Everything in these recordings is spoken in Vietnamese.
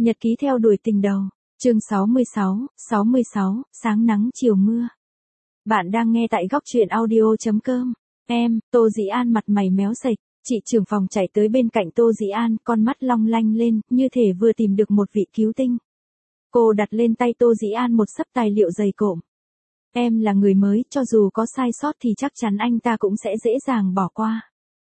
Nhật ký theo đuổi tình đầu, chương 66, sáng nắng chiều mưa. Bạn đang nghe tại góc truyện audio.com. Em, Tô Dĩ An mặt mày méo sạch, chị trưởng phòng chạy tới bên cạnh Tô Dĩ An, con mắt long lanh lên, như thể vừa tìm được một vị cứu tinh. Cô đặt lên tay Tô Dĩ An một xấp tài liệu dày cộm. Em là người mới, cho dù có sai sót thì chắc chắn anh ta cũng sẽ dễ dàng bỏ qua.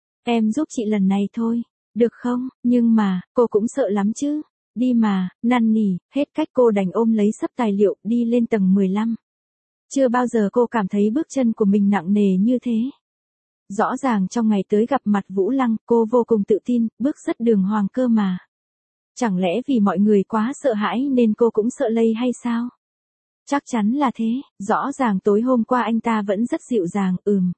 Em giúp chị lần này thôi, được không? Nhưng mà, cô cũng sợ lắm chứ. Đi mà, năn nỉ, hết cách cô đành ôm lấy xấp tài liệu, đi lên tầng 15. Chưa bao giờ cô cảm thấy bước chân của mình nặng nề như thế. Rõ ràng trong ngày tới gặp mặt Vũ Lăng, cô vô cùng tự tin, bước rất đường hoàng cơ mà. Chẳng lẽ vì mọi người quá sợ hãi nên cô cũng sợ lây hay sao? Chắc chắn là thế, rõ ràng tối hôm qua anh ta vẫn rất dịu dàng,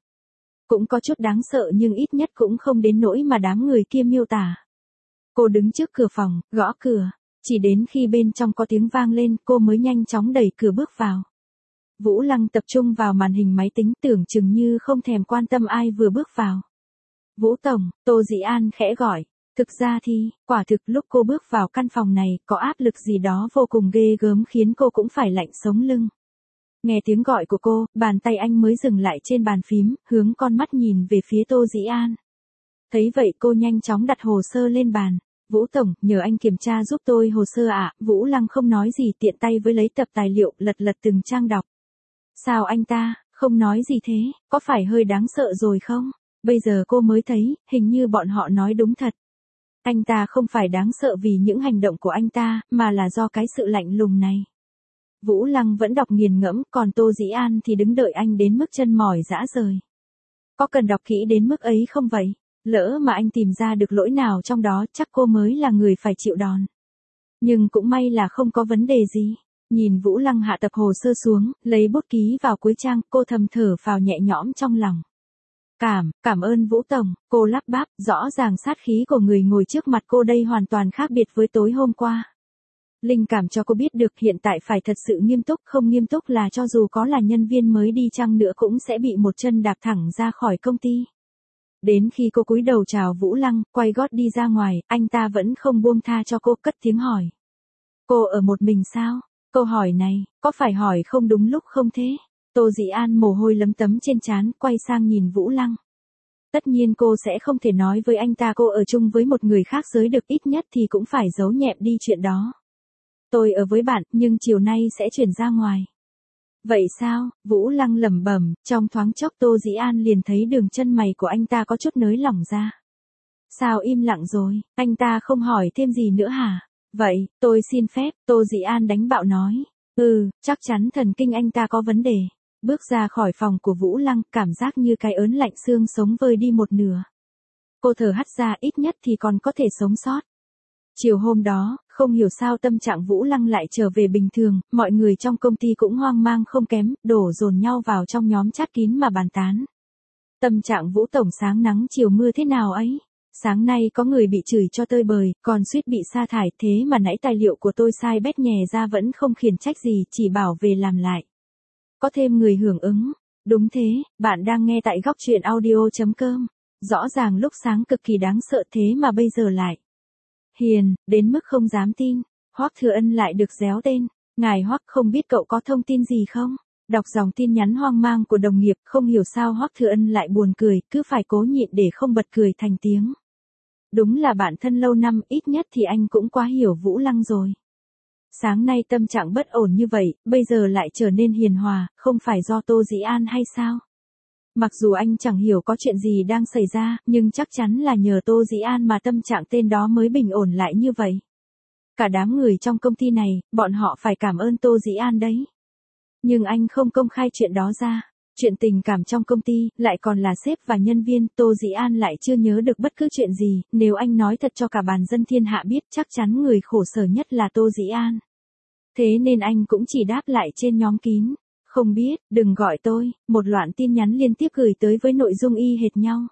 cũng có chút đáng sợ nhưng ít nhất cũng không đến nỗi mà đám người kia miêu tả. Cô đứng trước cửa phòng, gõ cửa. Chỉ đến khi bên trong có tiếng vang lên, cô mới nhanh chóng đẩy cửa bước vào. Vũ Lăng tập trung vào màn hình máy tính, tưởng chừng như không thèm quan tâm ai vừa bước vào. Vũ Tổng, Tô Dĩ An khẽ gọi. Thực ra thì, quả thực lúc cô bước vào căn phòng này, có áp lực gì đó vô cùng ghê gớm khiến cô cũng phải lạnh sống lưng. Nghe tiếng gọi của cô, bàn tay anh mới dừng lại trên bàn phím, hướng con mắt nhìn về phía Tô Dĩ An. Thấy vậy cô nhanh chóng đặt hồ sơ lên bàn. Vũ Tổng, nhờ anh kiểm tra giúp tôi hồ sơ ạ. Vũ Lăng không nói gì, tiện tay với lấy tập tài liệu, lật từng trang đọc. Sao anh ta, không nói gì thế, có phải hơi đáng sợ rồi không? Bây giờ cô mới thấy, hình như bọn họ nói đúng thật. Anh ta không phải đáng sợ vì những hành động của anh ta, mà là do cái sự lạnh lùng này. Vũ Lăng vẫn đọc nghiền ngẫm, còn Tô Dĩ An thì đứng đợi anh đến mức chân mỏi rã rời. Có cần đọc kỹ đến mức ấy không vậy? Lỡ mà anh tìm ra được lỗi nào trong đó, chắc cô mới là người phải chịu đòn. Nhưng cũng may là không có vấn đề gì. Nhìn Vũ Lăng hạ tập hồ sơ xuống, lấy bút ký vào cuối trang, cô thầm thở phào nhẹ nhõm trong lòng. Cảm ơn Vũ Tổng, cô lắp bắp, rõ ràng sát khí của người ngồi trước mặt cô đây hoàn toàn khác biệt với tối hôm qua. Linh cảm cho cô biết được hiện tại phải thật sự nghiêm túc, không nghiêm túc là cho dù có là nhân viên mới đi chăng nữa cũng sẽ bị một chân đạp thẳng ra khỏi công ty. Đến khi cô cúi đầu chào Vũ Lăng, quay gót đi ra ngoài, anh ta vẫn không buông tha cho cô, cất tiếng hỏi. Cô ở một mình sao? Câu hỏi này, có phải hỏi không đúng lúc không thế? Tô Dĩ An mồ hôi lấm tấm trên trán, quay sang nhìn Vũ Lăng. Tất nhiên cô sẽ không thể nói với anh ta cô ở chung với một người khác giới được, ít nhất thì cũng phải giấu nhẹm đi chuyện đó. Tôi ở với bạn, nhưng chiều nay sẽ chuyển ra ngoài. Vậy sao? Vũ Lăng lẩm bẩm, trong thoáng chốc Tô Dĩ An liền thấy đường chân mày của anh ta có chút nới lỏng ra. Sao im lặng rồi, anh ta không hỏi thêm gì nữa hả? Vậy, tôi xin phép, Tô Dĩ An đánh bạo nói. Chắc chắn thần kinh anh ta có vấn đề. Bước ra khỏi phòng của Vũ Lăng, cảm giác như cái ớn lạnh xương sống vơi đi một nửa. Cô thở hắt ra, ít nhất thì còn có thể sống sót. Chiều hôm đó, không hiểu sao tâm trạng Vũ Lăng lại trở về bình thường, mọi người trong công ty cũng hoang mang không kém, đổ dồn nhau vào trong nhóm chat kín mà bàn tán. Tâm trạng Vũ Tổng sáng nắng chiều mưa thế nào ấy? Sáng nay có người bị chửi cho tơi bời, còn suýt bị sa thải, thế mà nãy tài liệu của tôi sai bét nhè ra vẫn không khiển trách gì, chỉ bảo về làm lại. Có thêm người hưởng ứng. Đúng thế, bạn đang nghe tại góc truyện audio.com. Rõ ràng lúc sáng cực kỳ đáng sợ thế mà bây giờ lại hiền, đến mức không dám tin. Hoắc Thừa Ân lại được réo tên. Ngài Hoắc, không biết cậu có thông tin gì không? Đọc dòng tin nhắn hoang mang của đồng nghiệp, không hiểu sao Hoắc Thừa Ân lại buồn cười, cứ phải cố nhịn để không bật cười thành tiếng. Đúng là bạn thân lâu năm, ít nhất thì anh cũng quá hiểu Vũ Lăng rồi. Sáng nay tâm trạng bất ổn như vậy, bây giờ lại trở nên hiền hòa, không phải do Tô Dĩ An hay sao? Mặc dù anh chẳng hiểu có chuyện gì đang xảy ra, nhưng chắc chắn là nhờ Tô Dĩ An mà tâm trạng tên đó mới bình ổn lại như vậy. Cả đám người trong công ty này, bọn họ phải cảm ơn Tô Dĩ An đấy. Nhưng anh không công khai chuyện đó ra. Chuyện tình cảm trong công ty, lại còn là sếp và nhân viên, Tô Dĩ An lại chưa nhớ được bất cứ chuyện gì, nếu anh nói thật cho cả bàn dân thiên hạ biết chắc chắn người khổ sở nhất là Tô Dĩ An. Thế nên anh cũng chỉ đáp lại trên nhóm kín. Không biết, đừng gọi tôi, một loạt tin nhắn liên tiếp gửi tới với nội dung y hệt nhau.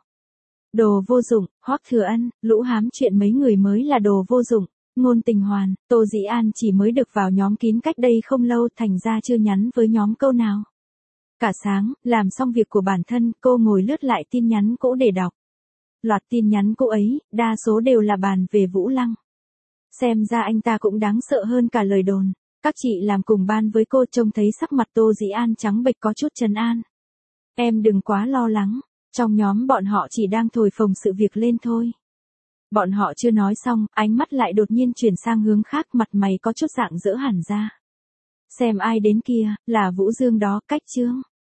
Đồ vô dụng, Hoắc Thừa Ân, lũ hám chuyện mấy người mới là đồ vô dụng. Ngôn Tình Hoàn, Tô Dĩ An chỉ mới được vào nhóm kín cách đây không lâu, thành ra chưa nhắn với nhóm câu nào. Cả sáng, làm xong việc của bản thân, cô ngồi lướt lại tin nhắn cũ để đọc. Loạt tin nhắn cũ ấy, đa số đều là bàn về Vũ Lăng. Xem ra anh ta cũng đáng sợ hơn cả lời đồn. Các chị làm cùng ban với cô trông thấy sắc mặt Tô Dĩ An trắng bệch có chút trấn an. Em đừng quá lo lắng, trong nhóm bọn họ chỉ đang thổi phồng sự việc lên thôi. Bọn họ chưa nói xong, ánh mắt lại đột nhiên chuyển sang hướng khác, mặt mày có chút rạng rỡ hẳn ra. Xem ai đến kia, là Vũ Dương đó, Cách Trương.